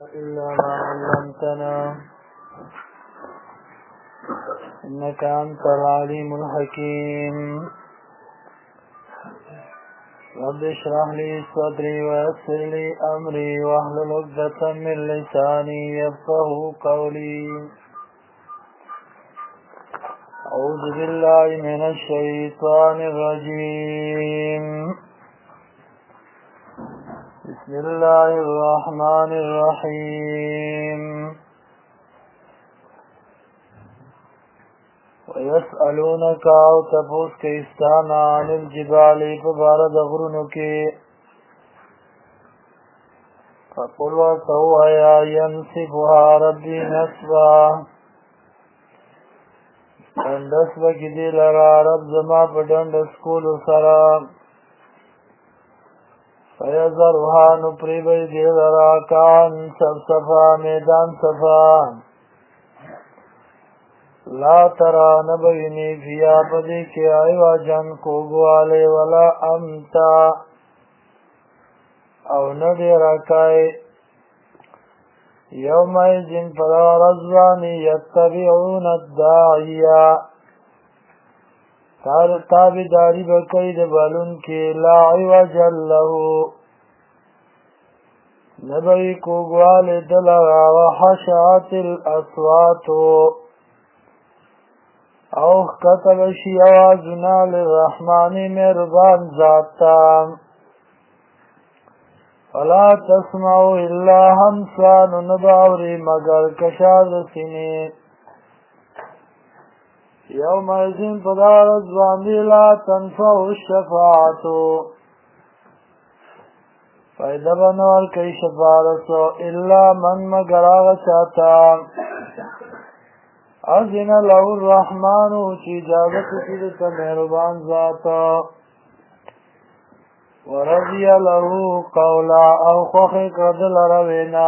إلا ما علمتنا إنك أنت العليم الحكيم. رب اشرح لي صدري ويسر لي أمري واحلل عقدة من لساني يفقهوا قولي. أعوذ بالله من الشيطان الرجيم. بسم الله الرحمن الرحيم. ويسألونك او تپوس کئستانا عن الجبال فبارد غرنك فقل وتو يا ينسفها ربي نسفا دندس بکی لرا رب زما پدندس کولو سرا فیذرها نپریبی دی لرا کان صفصفا میدان صفا لا ترى نبینی فیا پدی کے آئیوا جن کوگوالے ولا امتا او ندی رکائی یوم ایزن پدا رضوانی یتبعون الداعیہ تابداری بکید بلن کے لا عوج لہو نبی کوگوالے دلغا وحشعت الاصواتو اوخ کتب شی آوازنا للرحمن مہربان ذاتا فلا تسمعو الا ہمسان نباوری مگر کشاد سنی یوم ازین پدار ازواندی لا تنفع الشفاعتو فائدہ بنوار کئی شفارسو الا من مگر آغا چاہتا اذن له الرحمن چی اجازت کیدتا مہربان ذاتا ورضی له قولا او خوخ کردل روینا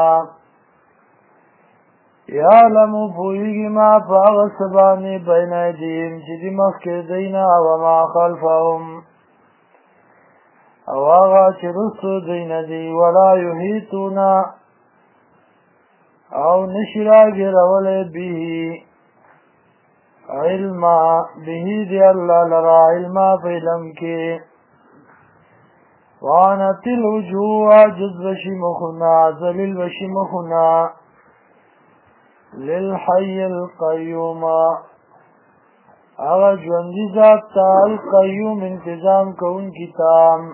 یعلم پویگی ما پاغسبانی بین ایدیم چی دی مخکر دینا وما خلفهم او آغا چی رسو دین دی ولا یحیطونا او نشراگی رول بیهی علما به دی اللہ لرا علما فیلم کے وعنت الوجوہ جز بشی مخنا ذلیل بشی مخنا للحی القیوم اغا جوندی ذات تا القیوم انتظام کون کتام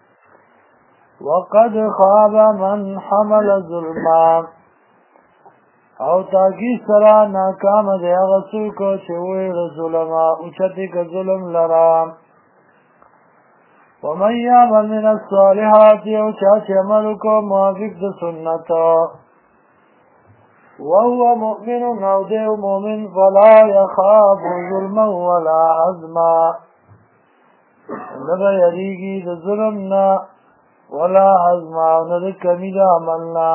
وقد خواب من حمل ظلمان او تاکی سرا ناکام دے غسو کو چویر ظلما اچھتی کا ظلم لرام ومن یعمل من الصالحات او چاچ عمل کو موافق دا سنتا وهو مؤمن او دے مومن فلا یخاف ظلما ولا عظما نبا یریگی دا ظلمنا ولا عظما ند کمی دا عملنا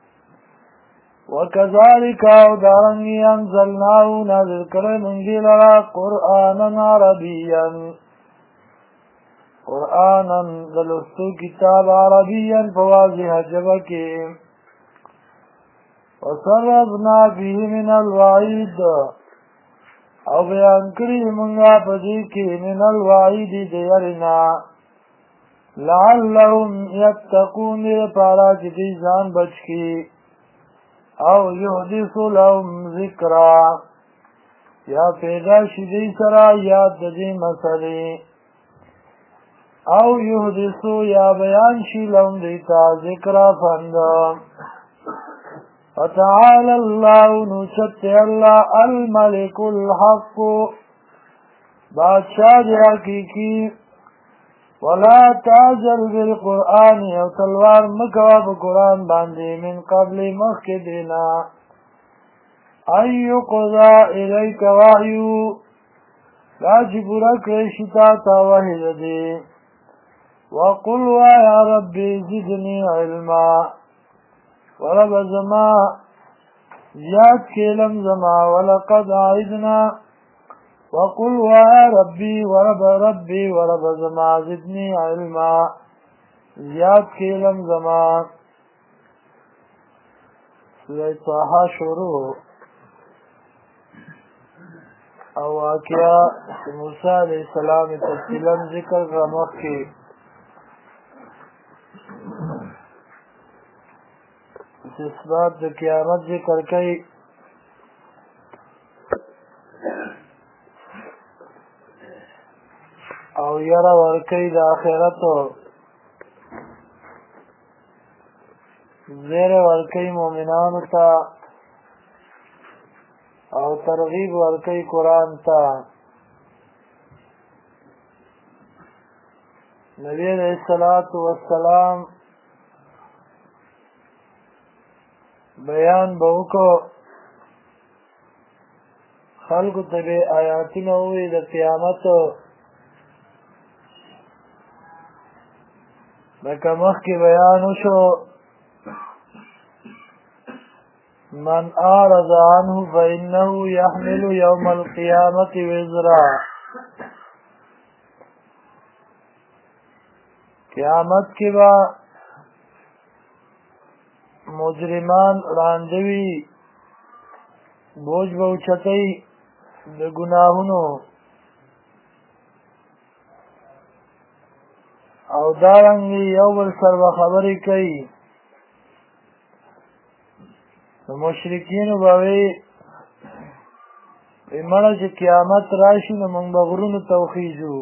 وكذلك دارنگی انزلناه نازل کرنگی لرا قرآنا عربيا قرآنا دلستو کتاب عربيا فواضح جبکی وصرفنا فيه من الوعید او بیان کری منگا پدیکی من الوعید دیرنا لعلهم یتقون پارا جدی جان بچکی او یحدث لهم ذکرا یا پیدا شدی سرا یاد دی مسئلی او یحدث یا بیان شی لهم دیتا ذکرا فند فتعال اللہ نوچت اللہ الملک الحق بادشاہ دی حقیقی ولا تعجل بالقرآن او تلوار مکواب قرآن باندی من قبل مخک دینا ایو قضا الیک وحیو لاجی برک رشتا تا وحید دی وقل یا ربی زدنی علما ورب زما زیاد کلم زما ولقد عائدنا وقل يا ربي ورب ربي ورب زما زدني علما زیاد کلم زما سورة طه شروع او واقعا موسی علیہ السلام تفصیلا ذکر رمخ کی اثبات د قیامت ذکر کئی او یرا ورکی د آخرتو زیر ورکی مومنانو تا او ترغیب ورکی قرآن تا نبی علیہ السلام بیان بہوکو خلق تبی آیاتنا ہوئی دا قیامتو لکه مخی بیانو شو من اعرض عنه فإنه يحمل يوم القيامة وزرا قیامت کی با مجرمان راندوی بوج بوچتی د گناہونو او دارنگی یو بل سر بخبری کئی مشرکینو باوی امرا چه قیامت راشی نو منگ بغرون توخیجو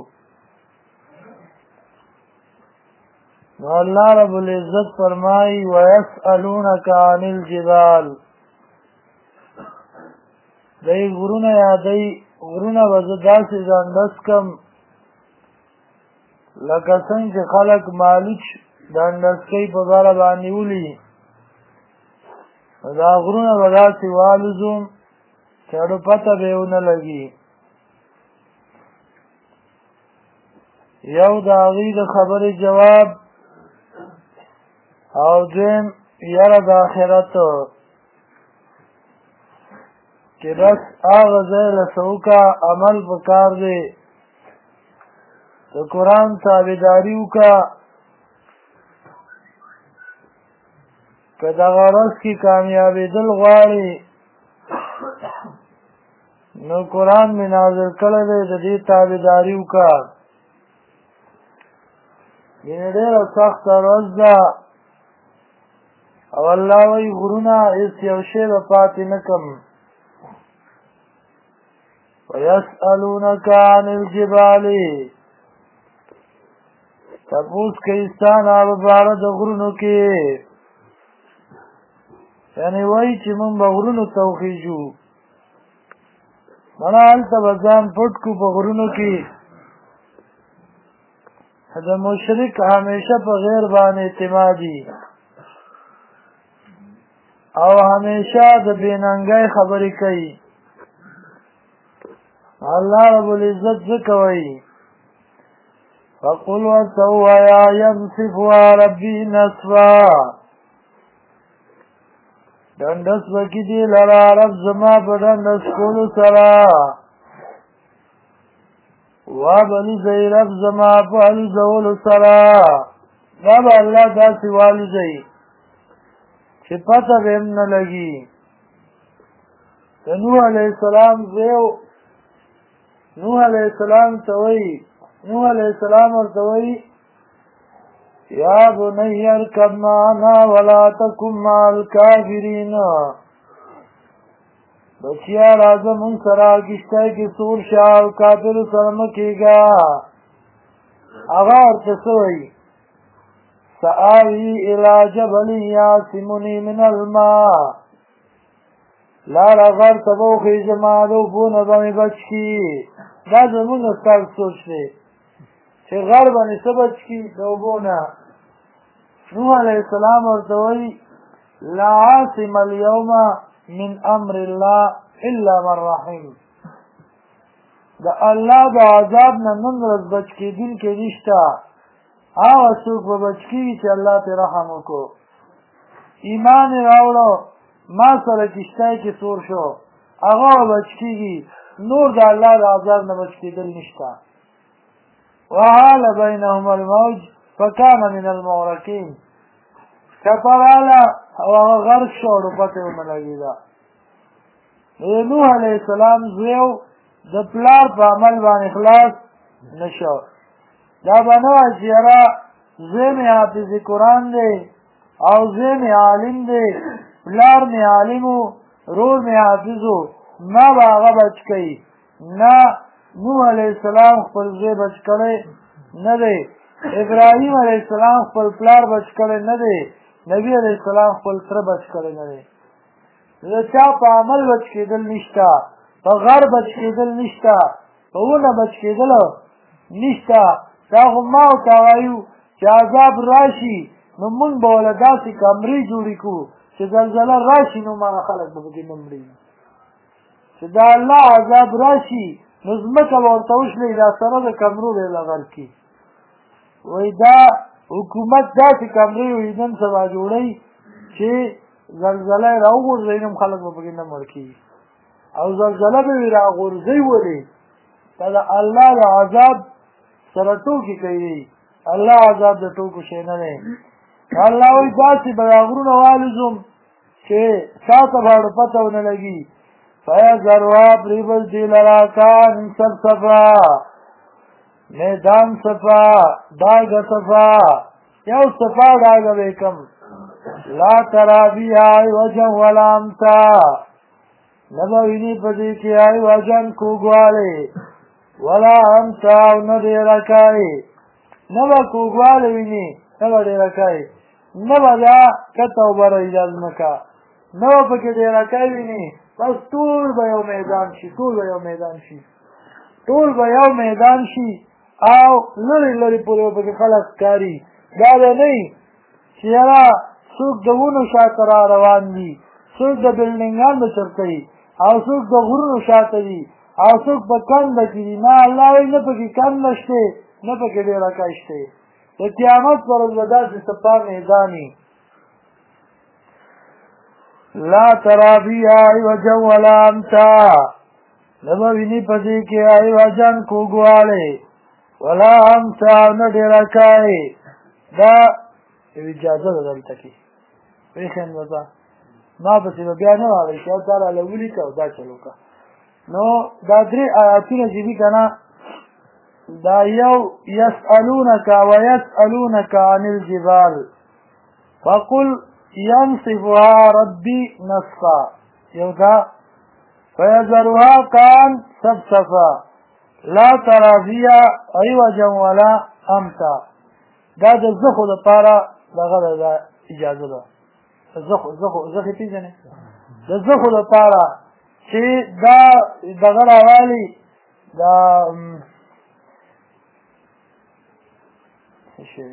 نو اللہ رب العزت فرمائی وَيَسْأَلُونَكَ عَنِ الْجِبَالِ دی غرون یادی غرون بزداس زندس کم لکه څنګه چې خلق مالوچ د اندسکۍ په باره باندې ولي دا غرونه به داسې والوزم چې اډو پته به یې ونه لګي یو د هغې د خبرې جواب او دویم یره د آخرتو چې بس هغه ځای له څه وکړه عمل پکار دی د قرآن تابعداري وکړه که دغه ورځ کې کامیابېدل غواړې نو قرآن مې نازل کړی دی د دې تابعداري وکړه ځینې ډېره سخته ورځ ده او الله وایي غرونه هېڅ یو شی به پاتې نه کړم ویسألونک عن الجبال تپوس کوي ستا نه په باره د غرونو کې یعنې وایي چې موږ به غرونو ته وخیژو مړه هلته به ځان پټ کړو په غرونو کې د مشرک همیشه په غیر باندې اعتمادي او همیشه د بېننګۍ خبرې کوي الله رب العزت ذکر وایي فقل وسویا ينصفها ربي نصفا دندس وکی دی لرا رب زما په دندس کولو سره وابلو زی رب زما په الوزولو سره دا به الله داسې والوزئ چې پته به هم نه لګي د نوح علیه السلام زیو نوح علیه السلام ته وایي نوح علیہ السلام ورته وایي یا بنی ارکب معنا ولا تکن مع الکافرین بچیا راځه مونږ سره کښتۍ کې سور شه او کافرو سره مه کېږه هغه ورته څه وایي سآوي الی جبل یعصمني من الماء لاره غر ته به وخېږم د اوبو نه به مې بچ کي دا زمونږ ستاسو سوچ دی چې غر باندې څه بچ کي د اوبو نه نوح علیه السلام ورته وایي لا عاصم اليوم من امر الله الا من رحم د الله د عذاب نه نن ورځ بچ کېدونکی نشته هغه څوک به بچ کېږي چې الله پرې رحم وکړو ایمان یې راوړو ما سره کښتۍ کې سور شو هغه بچ کېږي نور د الله د عذاب نه بچ کېدل نشته وحال بینهم الموج فکان من المغرقین چپه راله او هغه غرق شو او ډوبه ته یې ونه لګېده. د نوح علیه السلام زوی د پلار په عمل باندې خلاص نه شو. دا به نه وه چې یاره زوی مې حافظ قرآن دی او زوی مې عالم دی، پلار مې عالم و، رور مې حافظ و، ما به هغه بچ کوي. نه، نوح علیه السلام خپل زوی بچ کړی نه دی، ابراهیم علیه السلام خپل پلار بچ کړی نه دی، نبی علیه السلام خپل تره بچ کړی نه دی. د چا په عمل بچ کېدل نشته، په غر بچ کېدل نشته، په ونه بچ کېدل نشته. دا خو ما ورته وایو چې عذاب راشي نو مونږ به وله داسې کمرې جوړې کړو چې زلزله راشي نو ماغه خلک به پکې نه مري. چې دا الله عذاب راشي نو ځمکه به ورته وشلي، دا سره د کمرو به یې لغر کړي. وایي دا حکومت داسې کمرې وایي نن سبا جوړوي چې زلزله یې راوغورځوي نو خلک به پکې نه مړ کېږي، او زلزله به یې راغورځوي. ولې؟ دا د الله د عذاب سره ټوکې کوي. الله عذاب د ټوکو شی نه دی. الله وایي داسې به دا غرونه والوځم چې چا ته به پته ونه لګي. فیذرها پرېږدي لره کان صفصفا، میدان صفا، ډاګه صفا، یو صفا ډاګه به کم. لا ترى فيها عوجا ولا امتا، نه به ویني په دې کې عوجا کوږوالی ولا امتا، او نه ډېرکی، نه به کوږوالی ویني نه به ډېرکی، نه به دا کته او بره وي دا ځمکه، نه به پکې ډېرکی ویني. بس ټول به یو میدان شي، ټول به یو میدان شي، ټول به یو میدان شي او لرې لرې پورې به پکې خلک ښکاري. دا به نه وي چې یاره څوک د ونو شاته را روان دي، څوک د بلډینګانو چرته وي، او څوک د غرونو شاته وي، او څوک په کنده کې دي. نه، الله وایي نه پکې کنده شته نه پکې ډېرکی شته. د قیامت پر ورځ به داسې صفا میدان وي. لا ترى فيها عوجا ولا امتا، نه به ویني په دې کې عوجا کوږوالی ولا امتا، نه ډېرکی. دا یو اجازه ده دلته کې پرېښیم به ما پسې به بیا نه راغی چې دا راله ولیکه او دا چل وکړه. نو دا درې آیاتونه چې دي که نه، دا یو یسألونک ویسألونک عن الجبال فقل ینصفها ربي نصفا، یو دا فیذرها کان صفصفا لا ترى فيها عوجا ولا امتا. دا د زخو دپاره دغه ده اجازه ده. زخې پېژنې؟ د زخو دپاره چې دا دغه راوالي دا څه شی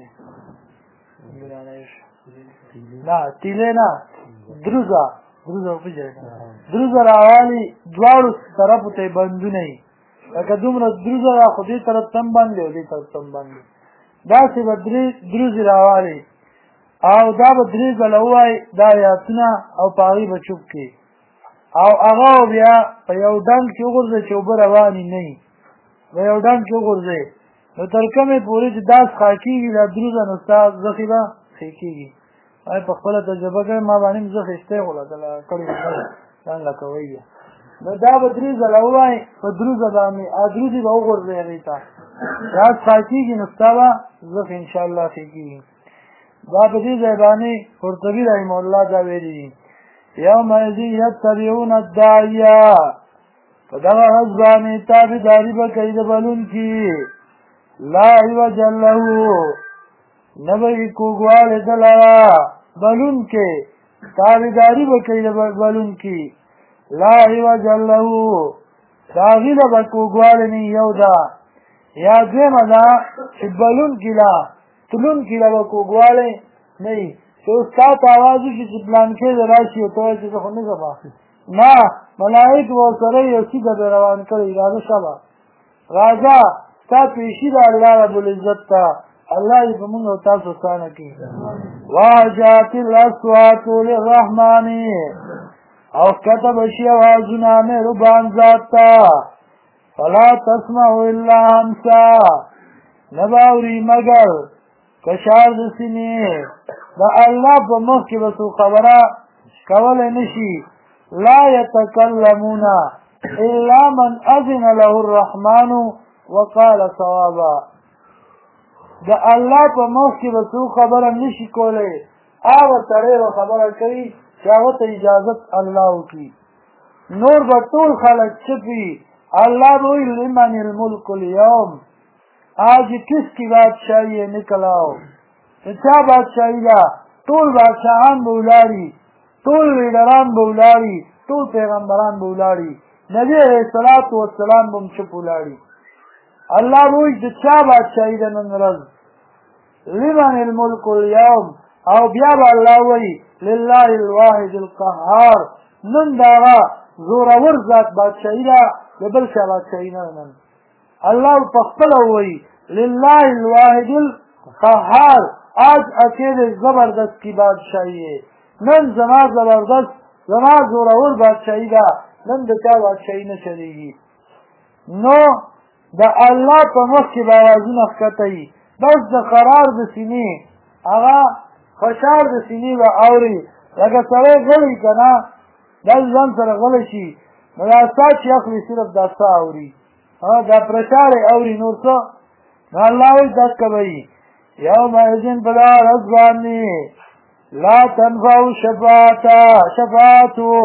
نه تیلې نه دروزه وپېژنې، دروزه راوالي دواړو طرفو ته یې بندونه وي. لکه دومره دروزه ده خو دې طرف ته هم بند دی او دې طرف ته هم بند دی. داسې به درې دروزې راوالي او دا به درې ځله ووایي دا آیاتونه او په هغې به چوپ کړي او هغه بیا په یو ډنډ کې وغورځوي چې اوبه روانې نه وي، په یو ډنډ کې وغورځوي. نو تر کومې پورې چې دا څښا کېږي دا دروزه نو ستا زخې به ښې کېږي. په خپله تجربه کوي، ما باندې هم زخې شته خو دله کړې ځان له کوئ. نو دا به درې ځله ووایي په دروزه باندې دروزې به وغورځوي هغې ته، دا څښا کېږي نو ستا به زخې انشاءالله ښې کېږي. دا په دې ځای باندې قرطبي رحمه الله دا ویلي دي یومئذ یتبعون الداعیه، په دغه ورځ باندې تابعداري به کوي د بلونکي، لا عوج له، نه به یې کوږوالی ده لره، بلونکی تابعداري به کوي د بلونکي، لا عوج له، د هغې له به کوږوالی نه یو ده. یا دویمه ده چې بلونکي له تلونکي له به کوږوالی نه وي، چې اوس تا ته اواز وشي چې پلانکۍ ته راشي او ته وایې چې زه خو نه ځم، نه، ملایک به ورسره یو سیده به روان کړی، راځه شبه راځه ستا پیشي د الله ربالعزت ته، الله دې په مونږ او تاسو اسانه کړي. واجات الاصوات للرحمن، او ښکته به شي اوازونه مهربان ذات ته، فلا تسمع الا همسا، نه به اوري مګر کشار د سینې، د الله په مخ کې به څوک خبره کولی نشي لا یتکلمون الا من اذن له الرحمن وقال صوابا د الله په مخ کې به څوک خبره نشي کولی هغه سړی به خبره کوي چې هغه ته اجازت الله وکړي نور به ټول خلک چپ وي اللہ روئی لمن الملک اليوم آج کس کی بادشاہی نکلاؤ چا بادشاہی دا طول بادشاہان بولاری طول لیڈران بولاری طول پیغمبران بولاری نبی علیہ السلام بم چپ بولاری اللہ روئی چا بادشاہی دا ننرز لمن الملک اليوم او بیاب اللہ وی للہ الواحد القهار نن داغا زورور ذات بادشاہی دا بل چا بادشاہی نه نن الله پخپل وی لله الواحد القهار آج اکیلے زبردست کی بادشاہی ہے نن زما زبردست زما زورور بادشاہی دا نن د چا بادشاہی نه چلیږي نو د الله په مخ کې به آوازونه ښکته وي بس د قرار د سینې هغه خشار د سینې به اوري لکه سړی غلی که نه دا ځان سره غلی شي نو دا سا چې اخلي صرف دا سا اوري دا پرچار اوري نور څه نو الله وایي داسې به وي یومئذ په دا ورځ باندې لا تنفع شفاعتو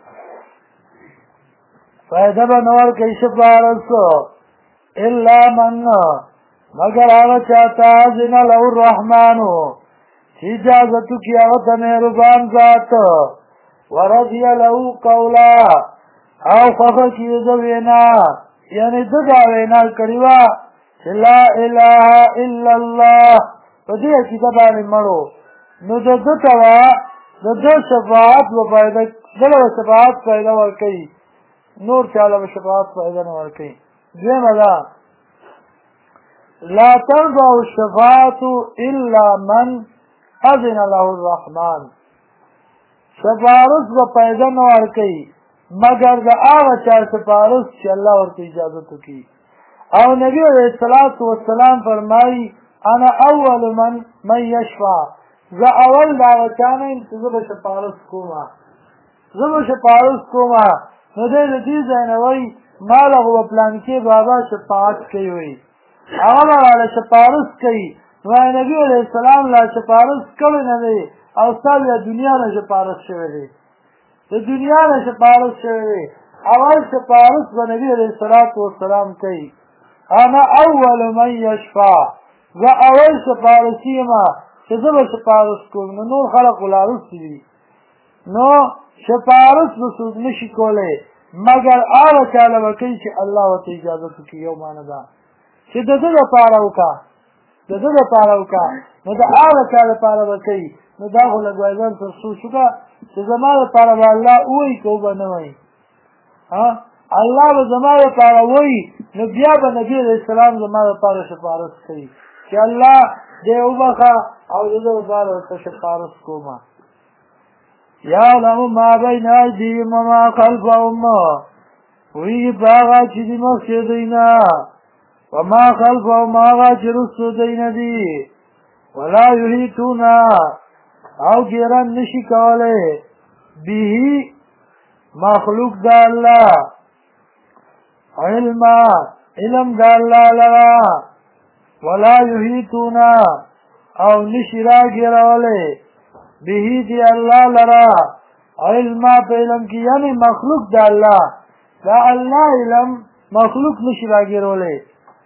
فایده به نه ورکوي شفاعت الا من مگر هغه چاته اذن له الرحمن چې اجازت وکړي هغه ته مهربان ذات ورضي له قولا او خوښه کړي د وینا یعنې ده دا وینا کړې وه چې لا اله الا الله په دې عقیده باندې مړو نو د ده ته به د ده شفاعت به فایده دله به شفاعت فایده ورکوي نور چاله به شفاعت فایده نه ورکوي دویمه ده لا تنفع الشفاعة الا من اذن له الرحمن سپارس به پیدا نه ورکوي مگر د هغه چا سپارس چې الله ورته اجازت وکړي او نبی علیه السلام فرمایي انا اول من یشفع زه اول د هغه چا نه یم چې زه به سپارس کومه نو دی د دې ځای نه وایي ما له خو به پلانکې بابا شفاعت کوي وایي هغه به راله سپارس کوي وایي نبي علیه السلام لا سپارس کړی نه دی او ستا بیا دنیا نه سپارس شوی دی د دنیا نه سپارس شوی دی اول سپارس به نبي علیه السلام کوي انا اول من یشفع زه اول سپارسي یم چې زه به سپارس کوم نو نور خلق ولاړوسي دي نو سپارس به څوک نشي کولی مګر هغه چاله به کوي چې الله ورته اجازت وکړي یو معنه ده چې د ده دپاره وکړه نو د هغه چا دپاره به کوي نو دا خو لږ وایي ځان سره سوچ وکړه چې زما دپاره به الله ووایي که وبه نه وایي الله به زما دپاره وایي نو بیا به نبي علیه السلام زما دپاره سپارس کوي چې الله دې وبخه او د ده دپاره ورته سپارس کومه یعلم ما بین ایدیهم وما خلفهم پوهېږي په هغه چې دي مخکې دوی نه وما خلفهم هغه چې رستو دوی نه دي ولا یحیطون او ګیرن نشي کولی به مخلوق د الله علم د الله لره ولا یحیطون او نشي راګیرولی به دی الله لرا علم په علم کې یعنی مخلوق د الله دا الله علم مخلوق نشي راګیرولی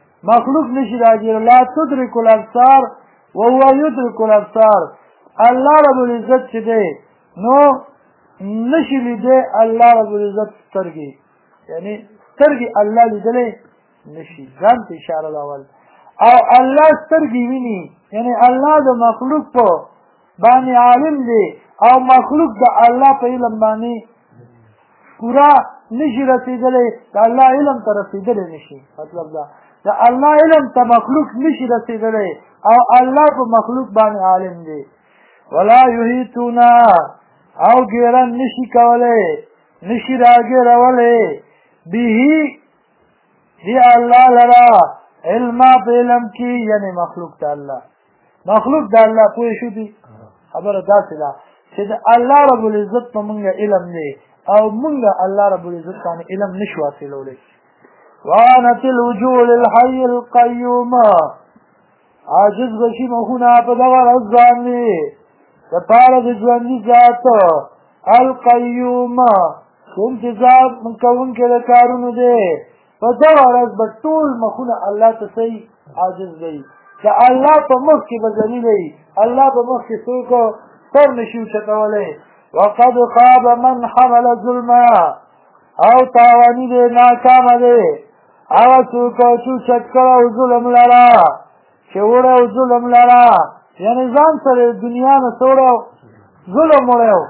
لا تدرک الابصار وهو يدرك الابصار الله رب العزت چې دی نو نشي لیدی الله رب العزت سترګې یعنی سترګې الله لیدلی نشي ځان ته اشاره ده اول او الله سترګې ویني یعنی الله د مخلوق په باندې عالم دی او مخلوق د الله په علم باندې پورا نشي رسېدلی د الله علم ته رسېدلی نشي مطلب دا د الله علم ته مخلوق نشي رسېدلی او الله په مخلوق باندې عالم دی ولا یحیطون او ګیرن نشي کولی نشي راګیرولی به دی الله لرا علم په علم کې یعنی مخلوق د الله پوه شو دي خبره داسې ده چې د الله رب العزت په مونږ علم دی او مونږ الله رب العزت باندې علم نشو حاصلولی وعنت الوجوه للحي القيوم عاجز بشي مخونه په دغه ورځ باندې دپاره د ژوندي ذات القیوم کوم چې ذات کوونکی د کارونو دی په دغه ورځ به ټول مخونه الله ته صحیح عاجز دی د الله په مخ کې به ذلیل وي الله په مخ کې څوک سر نشي اوچتولی وقد خاب من حمل ظلما او تاواني دی ناکامه دی هغه څوک چې اوچت کړی ظلم لره چې وړی ظلم لره یعنې ځان سره دنیا نه څه وړی ظلم وړی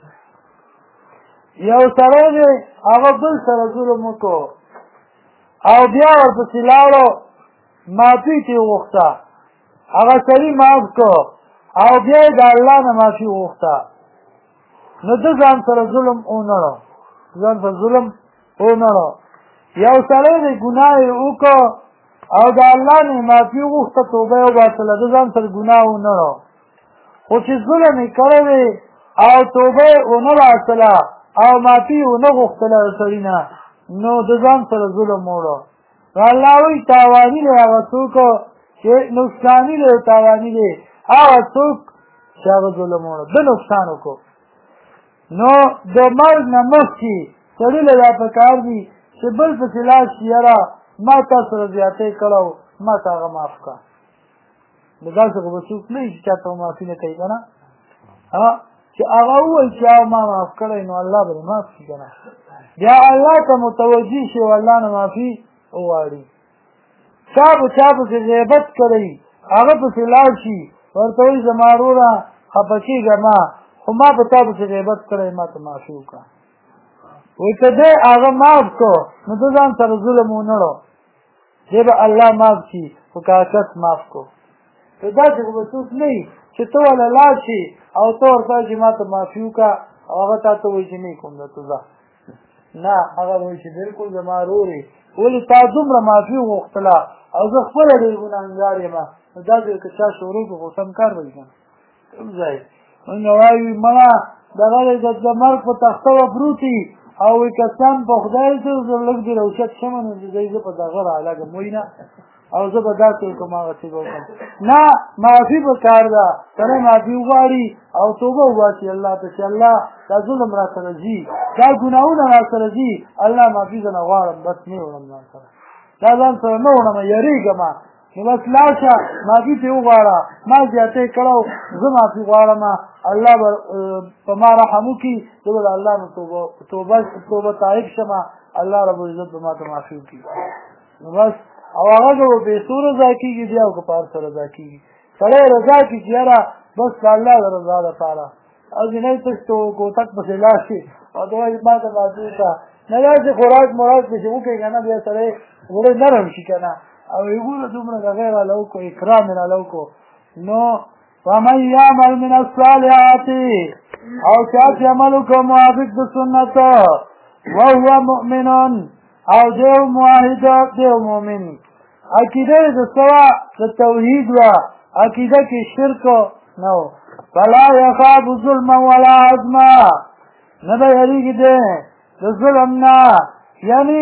یو سړی دی هغه بل سره ظلم وکړو او بیا ورپسې لاړو معافي ترې وغوښته هغه سړي معاف کړو او بیا یې د الله نه معافي وغوښته نو ده ځان سره ظلم ونړو ځان سره ظلم ونړو یو سړی دی ګناه یې وکړو او د الله نه معافي وغوښته توبه یې وباسله ده ځان سره ګناه ونړو خو چې ظلم یې کړی دی او توبه یې ونه باسله او معافي یې ونه غوښتله د سړي نه نو د ځان سره ظلم وړو نو الله وایي تاواني دی هغه څوک چې نقصاني دی او تاواني دی هغه څوک چې هغه ظلم وړو ده نقصان وکړو نو د مرګ نه مخکې سړي له دا پکار دي چې بل پسې لاس شي یاره ما تا سره زیاتی کړی و ما ته هغه معاف کړه نو داسې خو به څوک نه وي چې چا ته معافي نه کوي که نه چې هغه ووایي چې هغه ما معاف کړی نو الله به دې معاف کړي که نه بیا الله ته متوجه شي او الله نه معافي وغواړي چا به چا پسې غیبت کړی هغه پسې لاړ شي ورته وایي زما وروره خفه کېږه ما خو ما په تا پسې غیبت کړی ما ته معافي وکړه وایي که دی هغه معاف کړو نو ده ځان سره ظلم ونړو دی به الله معاف شي خو که کس معاف کړو که داسې خو به څوک نه وي چې ته وله لاړ شي او ته ورته وایي چې ما ته معافي وکړه او هغه تا ته وایي چې نه کوم درته ځه نه هغه وایي چې بلکل زما ورور یې ولې تا دومره معافي وغوښتله او زه خپله ډېر ګناهګار یم نو دا ځای که چا شروع کړو خو سم کار به وي که نه کوم ځای مونږ وایو مړه دغه دی د مرګ په تخته به پروت وي او وایي که سم په خدای ته زه لږ دې روچت شمه نو دی زه په دغه رالګم وایي نه او زه به داسې وکړم هغسې به وکړم نه معافي پکار ده سړی معافي وغواړي او توبه وباسي الله ته چې الله دا ظلم را سره ځي دا ګناهونه را سره ځي الله معافي زه نه غواړم بس نه وړم ځان سره دا ځان سره نه وړم یېرېږم نو بس لاړ شه معافي ترې وغواړه ما زیاتی کړی زه معافي غواړم الله به په ما رحم وکړي زه به د الله نه توبه طائب شم الله رب العزت به ما ته معافي وکړي نو بس او هغه که په پیسو رضا کېږي بیا او که په هر څه رضا کېږي سړی رضا کړي چې یاره بس د الله د رضا دپاره او جنۍ تش کوتک پسې لاړ شي او ته وایي ما ته معافي وکړه نه داسې خوراک مراک پسې وکړي که نه بیا سړی زړه نرم شي که نه او یې ګوره دومره دغه یې راله وکړو اکرام یې راله وکړو نو ومن یعمل من الصالحات او چا چې عمل وکړو موافق د سنت وهو مؤمن او دیو موحد دیو مؤمن عقیده د سوا د توحید و عقیده کې شرک نه و فلا یخاف ظلما ولا عظما نه به یریږي دی د ظلم نه یعنی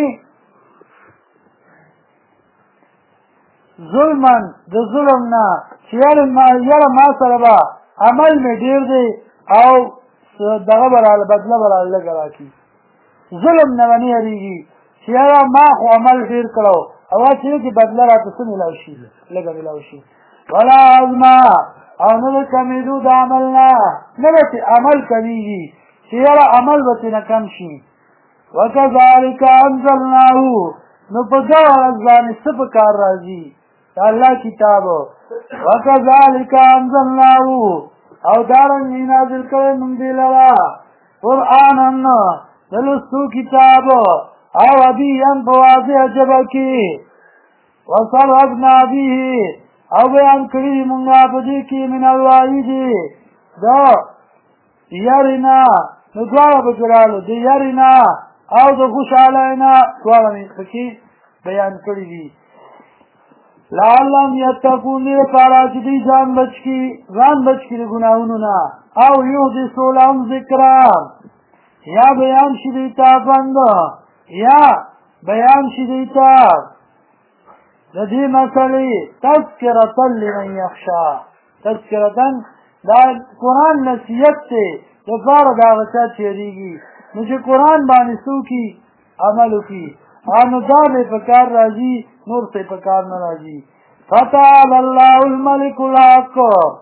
ظلما د ظلم نه چې یاره ما سره به عمل مې ډېر دی او دغه به راله بدله به راله لږه راکړي ظلم نه به نه یریږي چې یاره ما خو عمل ډېر کړی او چې کې بدله راته څه میلاو شي لږه میلاو شي ولا عظما او نه د کمېدو د عمل نه نه به چې عمل کمیږي چې یاره عمل به ترې نه کم شي وکذلک انزلناه نو په دغه ورځ باندې څه په کار راځي د الله کتاب وکذلک انزلناه او دارنګې نازل کړی موږ دې لره قرآنا د لوستو کتاب او ابيا په واضح ژبه کې وصرفنا به او بیان کړي موږ په دې کې من الوعید دا یارینا نو دواړه به جلالو د یارینا او د خوشحالۍ نه دواړه مې پکې بیان کړي دي لعلهم یتقون دې لپاره چې دوی ځان بچ کړي د ګناهونو نه او یحدثوا لهم ذکرا یا بیان شي دوی ته پند یا بیان شي دوی ته د دې مسلې تذکرة لمن یخشا تذکرة دا قرآن نصیحت دی دپاره د هغه چا چې یریږي نو چې قرآن باندې څوکي عمل وکړي نو دا به په کار راځي نور څه په کار نه راځي فتعالى الله الملك الحق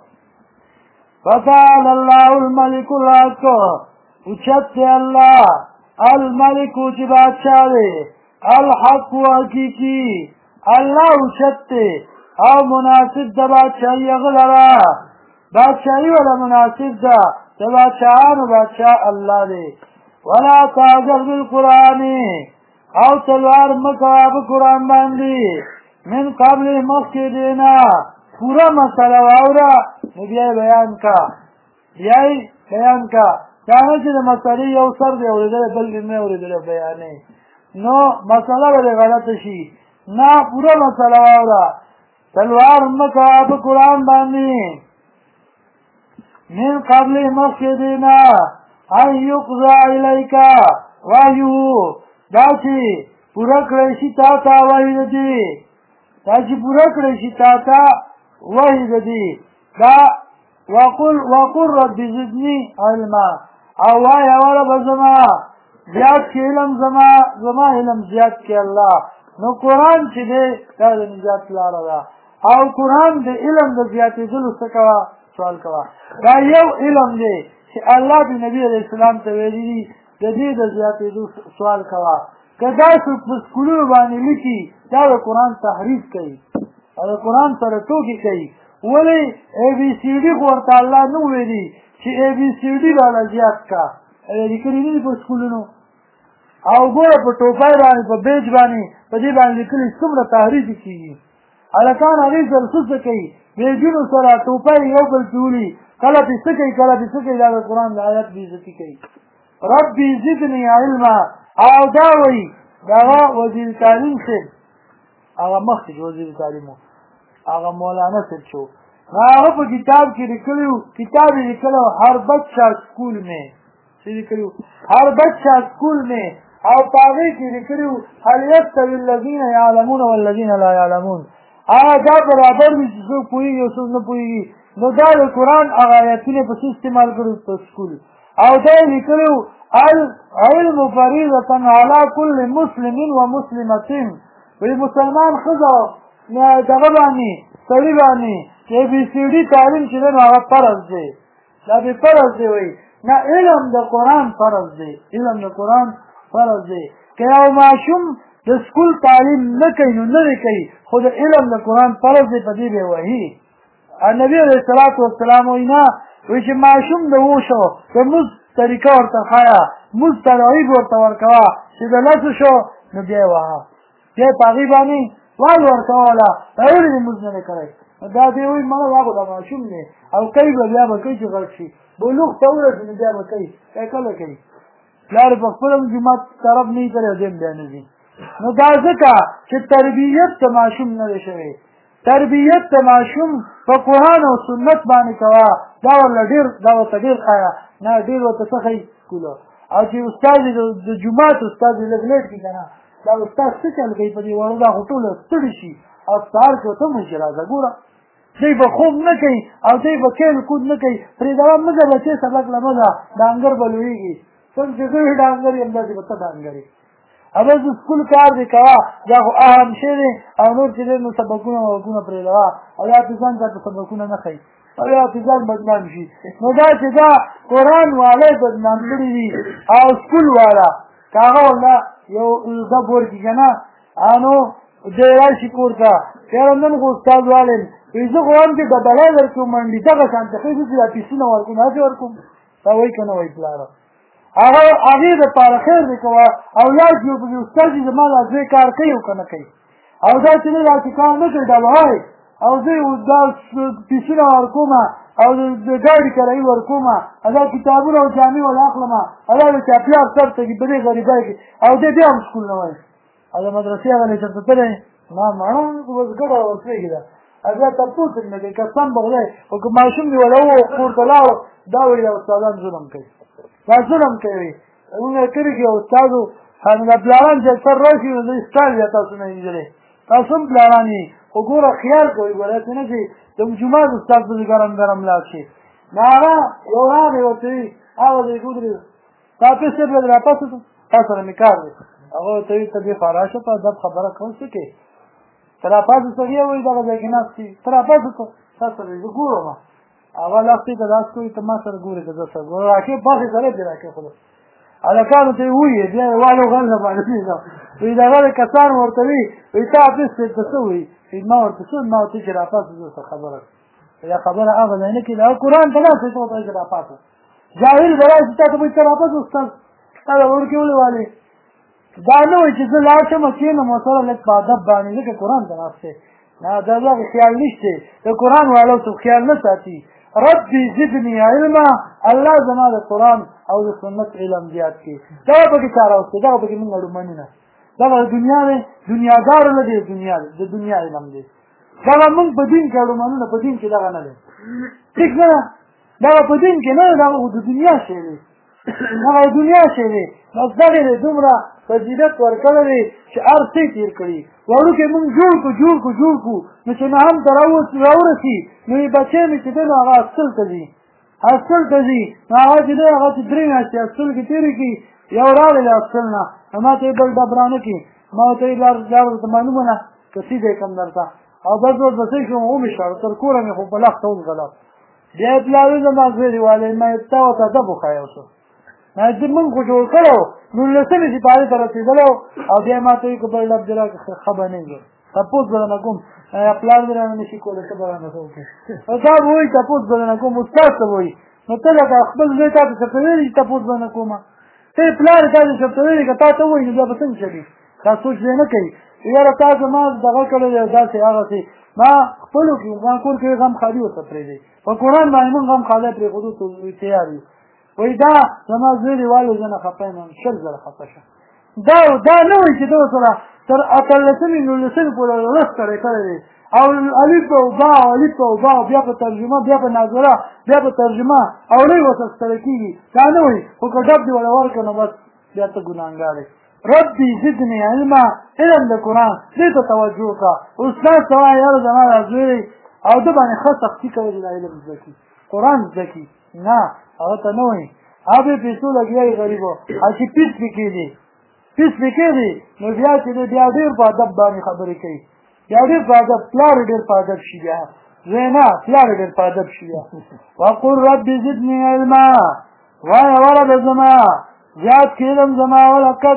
فتعالى الله الملك الحق اوچت دی الله الملک چې بادشاہ دی الحق حقیقي الله اوچت دی او مناسب د بادشاهي هغه لره بادشاهي ولا مناسب ده د بادشاهانو بادشاہ الله دی ولا تعجل بالقرآن او تلوار مکوه په قرآن باندې من قبل مخکې دینا پورا مسله واوره نو بیا بیان کا دا نه چې د مسلې یو سر دی اورېدلی بل دې نه اورېدلی بیانې نو مسله به دې غلطه شي نه پوره مسله واوره تلوار مکوه په قرآن باندې من قبل مخکې دینا ان یقضى الیک وحیه دا چې پوره کړی شي تا ته وحی د دې دا چې پوره کړی شي تا ته وحی د دې دا وقل رب زدني علما او وایه وله به زما زیات کې علم زما علم زیات کې الله نو قرآن چې دی دا د نجات لاره ده او قرآن د علم د زیاتېدلو څه کوه سوال کوه دا یو علم دی چې الله د نبي علیه السلام ته ویلي دي د دې د زیاتېدو سوال کوه که دا څوک په سکولونو باندې لیکي دا د قرآن تحریف کوي او د قرآن سره ټوکې کوي ولې اے بي سي ډي خو ورته الله نه ویلي چې اے بي سي ډي راله زیات کا لیکلي نه دي په سکولونو او ګوره په ټوپۍ باندې په بیج باندې په دې باندې لیکلي څومره تحریف کېږي هلکان هغې سره څه کوي بیجونو سره ټوپۍ یو بل پې کله پې څه کوي دا د قرآن د آیت بېعزتي کوي ربي زدني علما او دا وایي دغه وزیر تعلیم صاحب هغه مخکې چې وزیر تعلیم و هغه مولانا صاحب چې و هغه په کتاب کې لیکلي و کتاب یې لیکلی و هر بچه اسکول میں څه لیکلي و هر بچه اسکول میں او په هغې کې لیکلي و هل یستوي الذین یعلمون والذین لا یعلمون هغه دا برابر وي چې څوک پوهېږي او څوک نه پوهېږي نو دا د قرآن هغه آیتونه په څه استعمال کړي په سکول او دا یې لیکلي و العلم فریضة علی کل مسلم و مسلمة وی مسلمان ښځه دغه باندې سړي باندې چې بي سي ډي تعلیم چې دی نو هغه فرض دی دا بې فرض دی وایي نه علم د قرآن فرض دی که یو ماشوم د سکول تعلیم نه کوي نو نه دی کوي خو د علم د قرآن فرض دی په دې به وهي نبي علیه الصلاة والسلام وایي نه وایي چې ماشوم د وشو د مزد طریقه ورته ښایه مزد ترغیب ورته ورکوه چې د لسو شو نو بیا یې وهه بیا یې په هغې باندې وال ورکوله دا ولې دې مزد نه دی کړی دا دی وایي مړه دا خو د ماشوم دی او کوي به بیا به کوي چې غټ شي بلوغ ته ورسي نو بیا به کوي کله کوي پلار په خپل هم جومات طرف نه وي کړی او دی هم بیا نه ځي نو دا ځکه چې تربیت د ماشوم نه دی شوی تربیت د ماشوم په قرآن او سنت باندې کوه دا ورته ډېر ښایه نه ډېر ورته څه ښایي سکولو او چې استاد د جومات استاد یې لږ لیټ کړي که نه دا استاد څه چل کوي په دې وړو دا خو ټوله ستړي شي او سهار کې ورته وایي چې راځه ګوره دی به خوب نه کوي او دی به کیل کود نه کوي پرېږده مه بچې سبق له مه ځه ډانګر به لویېږي څنګه چې زه وي ډانګر یم داسې به ته ډانګر یې اوس د سکول کار دی کوه دا خو اهم شی دی او نور چې دی نو سبقونه وبقونه پرېږدوه او یا حافظان چاته سبقونه نه ښایي او یا حافظان بدنام شي نو دا چې دا قرآن والی بدنام کړي وي او سکول والا که هغه ورله یو زده ورکړي که نه نو دی راشي کور ته یاره نن خو استاد والیم وایي زه خو هم چې ډبلی درکړم منډي دغه شانته ښه زه چې دا پیسونه ورکوم هسې ورکوم دا وایي که نه وایي پلاره هغې دپاره خیر دی کوه او یاد یو پکې استاد چې زما دا ځای کار کوي او که نه کوي او دا چې نه دا چې کار نه کوي دا به وایي او زه دا پیسونه ورکوم او د ګاډي کرایي ورکوم دا کتابونه او جامې ول اخلم دا د چاپیار سر ته په دې غریبۍ کې او دی بیا هم سکول نه وایي او د مدرسې هغه لیچر ته تللی ما مړه بس ګډه ورسېږي ده بیا تپوس نه کوي قسم به خدای خو که ماشوم دې ولا کور ته لاړو دا وایي دا استادان ظلم کوي دا ظلم کوي مونږ کړي کې استادو دا پلاران چې سر راشي نو دوی سټایل بیا تاسو نه انجلې تاسو هم پلاران یې خو ګوره خیال کوئ ګوره داسې نه چې د جومات استاد پسې ګرم ګرم لاړ شي نو هغه یو راغی ورته وي هغه دی ګودرې تا پیسې به راپاسه تا سره مې کار دی هغه ورته وي ته دې خوا راشه په ادب خبره کوم څه کې ته راپاسه سړی وایي دغه ځای کې ناست وي ته راپاسه ته تا سره زه ګورم هغه لاستې ته داس کوي ته ما سره ګورې که زه سره ګوره راکې پاسې سړی دې راکې خو هلکانو ته یې وویې بیا یې والو غل نه باندې وایي دغه کسان ورته وي وایي تا حافظ صاحب ته څه وایي ما ورته څه ما ورته چې راپاسه زه څه خبره یا خبره هغه ځای نه کېږي هغه قرآن ته ناست دی ته ورته چې راپاسه جاهل به راشي تا ته به ته راپاسه استاد تا د ورکې ولې والې دا نه وایي چې زه لاړ شم کښېنم ورسره لږ په ادب باندې ځکه قرآن ته ناست دی نه د دغه خیال نشته د قرآن والو څوک خیال نه ساتي ربي زدني علما الله زما د قرآن او د سنت علم زیات کړي دغه پکې چا راوستې دغه پکې مونږ اړومنې نه دغه دنیا دی دنیادار نه دی د دنیا علم دی دغه مونږ په دین کې اړومنونه په دین کې دغه نه دی ټیک نه دغه په دین کې نه دغه د دنیا شی دی هغه د دنیا شی دی بس دغې دی دومره فضیلت ورکړی دی چې هر څه تېر کړي وړوکی مونږ جوړ کړو نو چې نهم ته راورسي نو یې بچی مې چې دی نو هغه اسکل ته ځي نو هغه چې دی هغه چې 3 میاشتې اسکل کې تېرې کړي یو راغلی له اسکل نه نو ما ته یې بل ډب رانه کړي ما ورته یې لار ورته معلومه نه که سیده کم درته او بس ورپسې شوم ومې شړ تر کوره مې خو په لخته وځغلم بیا یې پلار زما زوی والی ما یې تا ورته ادب وښایه اوس مونږ خو جوړ کړی و 19مې سپارې ته رسېدلی او بیا یې ما ته وایي که بل ډب دې راکړه ښه به نه وي تپوس به درنه کوم پلار دې رانه نه شي کولی څه به رانه څه وکړي دا به وایي تپوس به درنه کوم استاد ته به وایي نو ته لکه خپل زوی تا ته چېرته ویلي چې تپوس به نه کومه ته یې پلار تا ته چېرته ویلي که تا ته ووایي نو بیا به څنګه چلي دا سوچ دی نه کوي یاره تا زما دغه کړی دی داسې هغسې ما خپلو کې ما کور کې غم خالي ورته پرېږدی په قرآن باندې مونږ غم خالی پرېښودو ته تیار یو وایي دا زما زوی دی والو زه نه خفه یم 20 ځله خفه شه دا نه وایي چې ده ورسره تر 18مې 19مې پورې لوست کړی دی او الف او با بیا په ترجمه بیا په ناظره بیا په ترجمه او نه یې ورته ستړی کېږي دا نه وایي خو که ډب دې ورته ورکړه نو بس بیا ته ګناهګار یې ربي زدني علما علم د قرآن دې ته توجه وکړه استاد ته وایه یاره زما دا زوی او ده باندې ښه سختي کوي دا علم زده کړي قرآن زده کړي نه هغه ته نه وایي هغه به پیسو لګیا یې غریبو او چې پیس پې کېدي نو بیا چې دی بیا ډېر په ادب باندې خبرې کوي بیا ډېر په ادب پلار ډېر په ادب شي بیا زوی نه پلار ډېر په ادب شي بیا وقل ربي زدني علما وایه وربه زما زیات کړي علم زما ولقد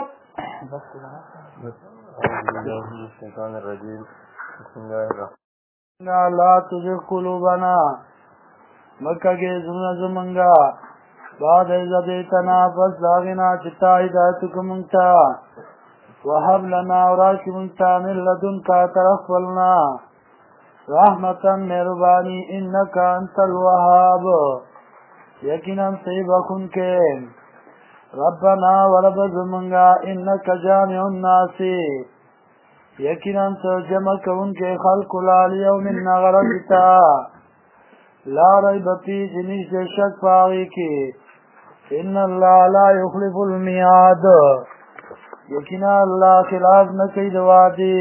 الشیطان الرجیم بسم الله الرحمن لا تزغ قلوبنا مکه کې زمونه زمونږه بعد از هدیتنا پس داغنا چې تا هدایت وکړه مونږ ته وهب لنا او راکړي مونږ ته من لدنک طرف خپلنا رحمتا مهرباني انک انت الوهاب یقینا ته بخښونکی ربنا ورب زمونږه انک جامع الناس یقینا ته جمع کوونکی خلقو لا لیوم ورځ ته لا ریب فیه چې نشته شک په هغې کې ان الله لا یخلف المیعاد یقینا الله خلاف نه کوي د وعدې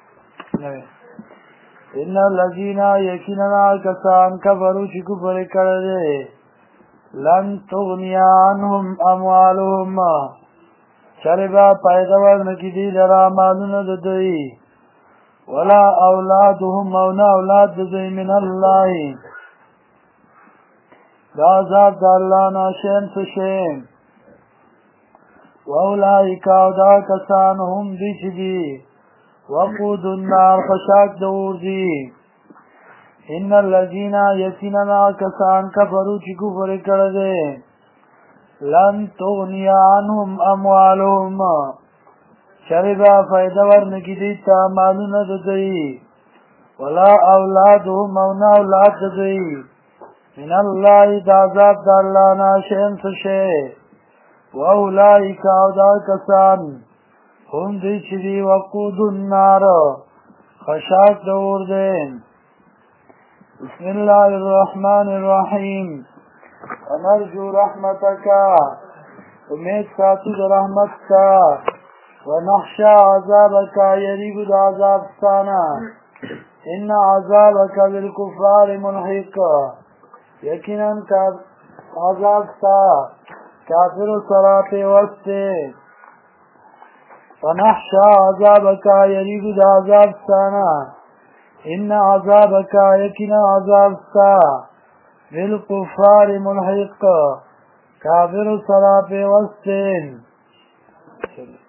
ان الذین یقینا کسان کفروا چې کفر کړی دی لن تغنی عنهم اموالهم چرې به فایده ورنکړي دوی لره مالونه د دوی ولا اولادهم او نه اولاد د دوی من الله دا عذاب د الله نه شین څه شین واولئک او دا کسان هم دوی چې دي وقود النار خشاک د اور دي ان الذین یقینا کسان کفروا چې کفر کړی دی لن تغنی عنهم اموالهم چرې به فایده ورنکړي دوی ته مالونه د دوی ولا اولادهم او نه اولاد د دوی من الله د عذاب د الله نه شیئا څه شی واولئک او دا کسان هم دوی چې دي وقود النار خشاک دور دین. بسم الله الرحمن الرحیم. ونرجو رحمتك امید ساتو در رحمت کا ونخشى عذابك یریب دا عذاب ستانا ان عذابك بالکفار ملحق یقینا عذاب ستا کافر سرا پیوستے ونخشى عذابك یریب دا عذاب ستانا ان عذابك یقینا عذاب ستا بالکفار ملحق کافر سرا پیوستے